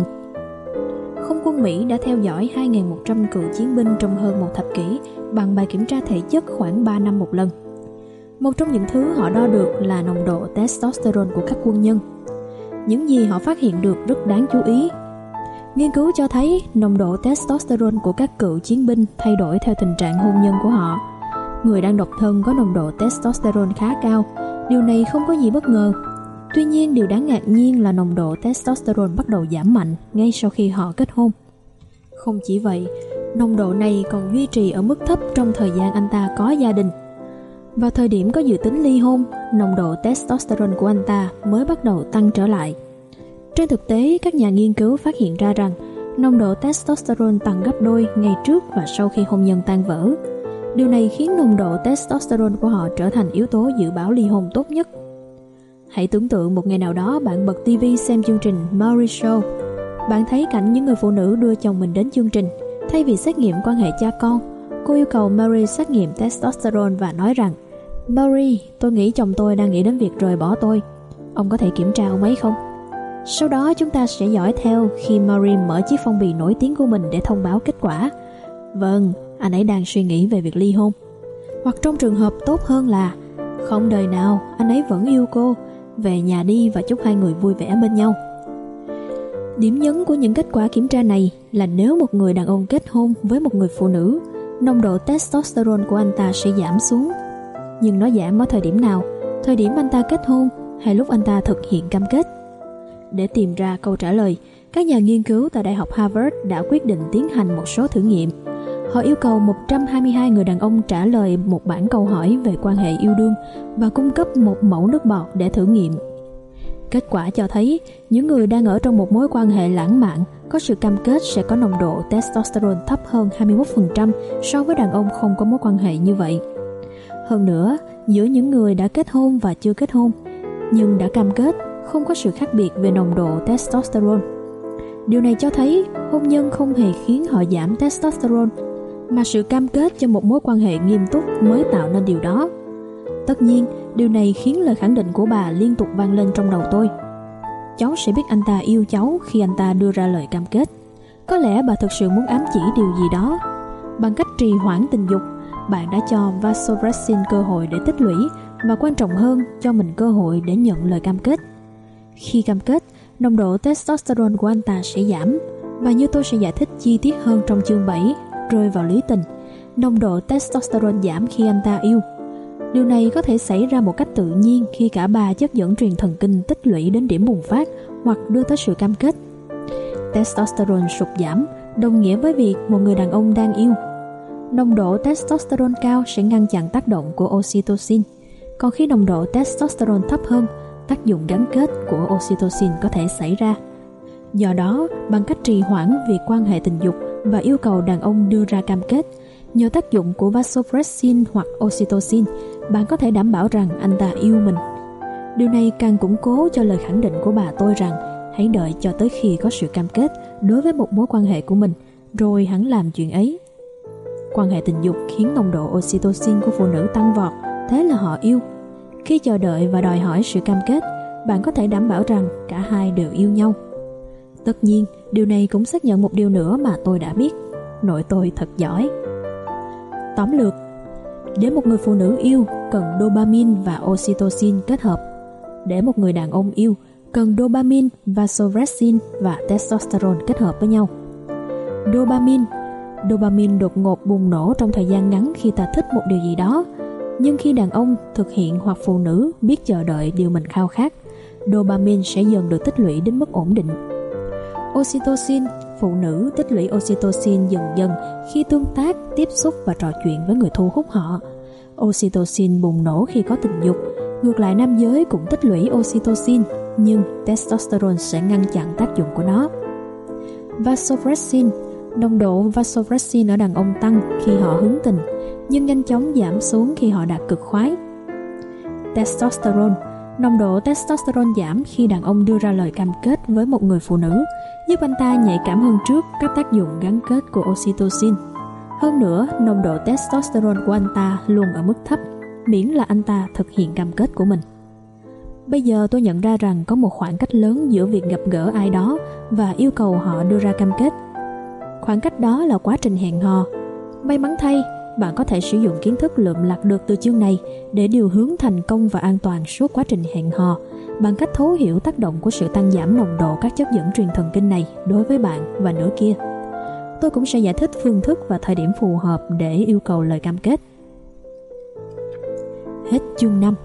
Không quân Mỹ đã theo dõi 2.100 cựu chiến binh trong hơn một thập kỷ bằng bài kiểm tra thể chất khoảng 3 năm một lần. Một trong những thứ họ đo được là nồng độ testosterone của các quân nhân. Những gì họ phát hiện được rất đáng chú ý. Nghiên cứu cho thấy nồng độ testosterone của các cựu chiến binh thay đổi theo tình trạng hôn nhân của họ. Người đang độc thân có nồng độ testosterone khá cao. Điều này không có gì bất ngờ. Tuy nhiên, điều đáng ngạc nhiên là nồng độ testosterone bắt đầu giảm mạnh ngay sau khi họ kết hôn. Không chỉ vậy, nồng độ này còn duy trì ở mức thấp trong thời gian anh ta có gia đình. Vào thời điểm có dự tính ly hôn, nồng độ testosterone của anh ta mới bắt đầu tăng trở lại. Trên thực tế, các nhà nghiên cứu phát hiện ra rằng nồng độ testosterone tăng gấp đôi ngay trước và sau khi hôn nhân tan vỡ. Điều này khiến nồng độ testosterone của họ trở thành yếu tố dự báo ly hôn tốt nhất. Hãy tưởng tượng một ngày nào đó bạn bật TV xem chương trình Maury Show. Bạn thấy cảnh những người phụ nữ đưa chồng mình đến chương trình. Thay vì xét nghiệm quan hệ cha con, cô yêu cầu Maury xét nghiệm testosterone và nói rằng: Maury, tôi nghĩ chồng tôi đang nghĩ đến việc rời bỏ tôi. Ông có thể kiểm tra ông ấy không? Sau đó chúng ta sẽ dõi theo khi Maury mở chiếc phong bì nổi tiếng của mình để thông báo kết quả. Vâng, anh ấy đang suy nghĩ về việc ly hôn. Hoặc trong trường hợp tốt hơn là không đời nào, anh ấy vẫn yêu cô. Về nhà đi và chúc hai người vui vẻ bên nhau. Điểm nhấn của những kết quả kiểm tra này là nếu một người đàn ông kết hôn với một người phụ nữ, nồng độ testosterone của anh ta sẽ giảm xuống. Nhưng nó giảm ở thời điểm nào? Thời điểm anh ta kết hôn hay lúc anh ta thực hiện cam kết? Để tìm ra câu trả lời, các nhà nghiên cứu tại Đại học Harvard đã quyết định tiến hành một số thử nghiệm. Họ yêu cầu 122 người đàn ông trả lời một bản câu hỏi về quan hệ yêu đương và cung cấp một mẫu nước bọt để thử nghiệm. Kết quả cho thấy những người đang ở trong một mối quan hệ lãng mạn có sự cam kết sẽ có nồng độ testosterone thấp hơn 21% so với đàn ông không có mối quan hệ như vậy. Hơn nữa, giữa những người đã kết hôn và chưa kết hôn nhưng đã cam kết, không có sự khác biệt về nồng độ testosterone. Điều này cho thấy hôn nhân không hề khiến họ giảm testosterone, mà sự cam kết cho một mối quan hệ nghiêm túc mới tạo nên điều đó. Tất nhiên, điều này khiến lời khẳng định của bà liên tục vang lên trong đầu tôi. Cháu sẽ biết anh ta yêu cháu khi anh ta đưa ra lời cam kết. Có lẽ bà thực sự muốn ám chỉ điều gì đó. Bằng cách trì hoãn tình dục, bạn đã cho vasopressin cơ hội để tích lũy và quan trọng hơn, cho mình cơ hội để nhận lời cam kết. Khi cam kết, nồng độ testosterone của anh ta sẽ giảm, và như tôi sẽ giải thích chi tiết hơn trong chương 7, rơi vào lưới tình, nồng độ testosterone giảm khi anh ta yêu. Điều này có thể xảy ra một cách tự nhiên khi cả ba chất dẫn truyền thần kinh tích lũy đến điểm bùng phát hoặc đưa tới sự cam kết. Testosterone sụt giảm đồng nghĩa với việc một người đàn ông đang yêu. Nồng độ testosterone cao sẽ ngăn chặn tác động của oxytocin, còn khi nồng độ testosterone thấp hơn, tác dụng gắn kết của oxytocin có thể xảy ra. Do đó, bằng cách trì hoãn việc quan hệ tình dục và yêu cầu đàn ông đưa ra cam kết, nhờ tác dụng của vasopressin hoặc oxytocin, bạn có thể đảm bảo rằng anh ta yêu mình. Điều này càng củng cố cho lời khẳng định của bà tôi rằng hãy đợi cho tới khi có sự cam kết đối với một mối quan hệ của mình, rồi hẳn làm chuyện ấy. Quan hệ tình dục khiến nồng độ oxytocin của phụ nữ tăng vọt, thế là họ yêu. Khi chờ đợi và đòi hỏi sự cam kết, bạn có thể đảm bảo rằng cả hai đều yêu nhau. Tất nhiên, điều này cũng xác nhận một điều nữa mà tôi đã biết: nội tôi thật giỏi. Tóm lược, để một người phụ nữ yêu cần dopamine và oxytocin kết hợp. Để một người đàn ông yêu cần dopamine, vasopressin và testosterone kết hợp với nhau. Dopamine đột ngột bùng nổ trong thời gian ngắn khi ta thích một điều gì đó. Nhưng khi đàn ông thực hiện hoặc phụ nữ biết chờ đợi điều mình khao khát, dopamine sẽ dần được tích lũy đến mức ổn định. Oxytocin, phụ nữ tích lũy oxytocin dần dần khi tương tác, tiếp xúc và trò chuyện với người thu hút họ. Oxytocin bùng nổ khi có tình dục. Ngược lại, nam giới cũng tích lũy oxytocin, nhưng testosterone sẽ ngăn chặn tác dụng của nó. Vasopressin, nồng độ vasopressin ở đàn ông tăng khi họ hứng tình, nhưng nhanh chóng giảm xuống khi họ đạt cực khoái. Testosterone, nồng độ testosterone giảm khi đàn ông đưa ra lời cam kết với một người phụ nữ, giúp anh ta nhạy cảm hơn trước các tác dụng gắn kết của oxytocin. Hơn nữa, nồng độ testosterone của anh ta luôn ở mức thấp, miễn là anh ta thực hiện cam kết của mình. Bây giờ tôi nhận ra rằng có một khoảng cách lớn giữa việc gặp gỡ ai đó và yêu cầu họ đưa ra cam kết. Khoảng cách đó là quá trình hẹn hò. May mắn thay, bạn có thể sử dụng kiến thức lượm lặt được từ chương này để điều hướng thành công và an toàn suốt quá trình hẹn hò bằng cách thấu hiểu tác động của sự tăng giảm nồng độ các chất dẫn truyền thần kinh này đối với bạn và nửa kia. Tôi cũng sẽ giải thích phương thức và thời điểm phù hợp để yêu cầu lời cam kết. Hết chương 5.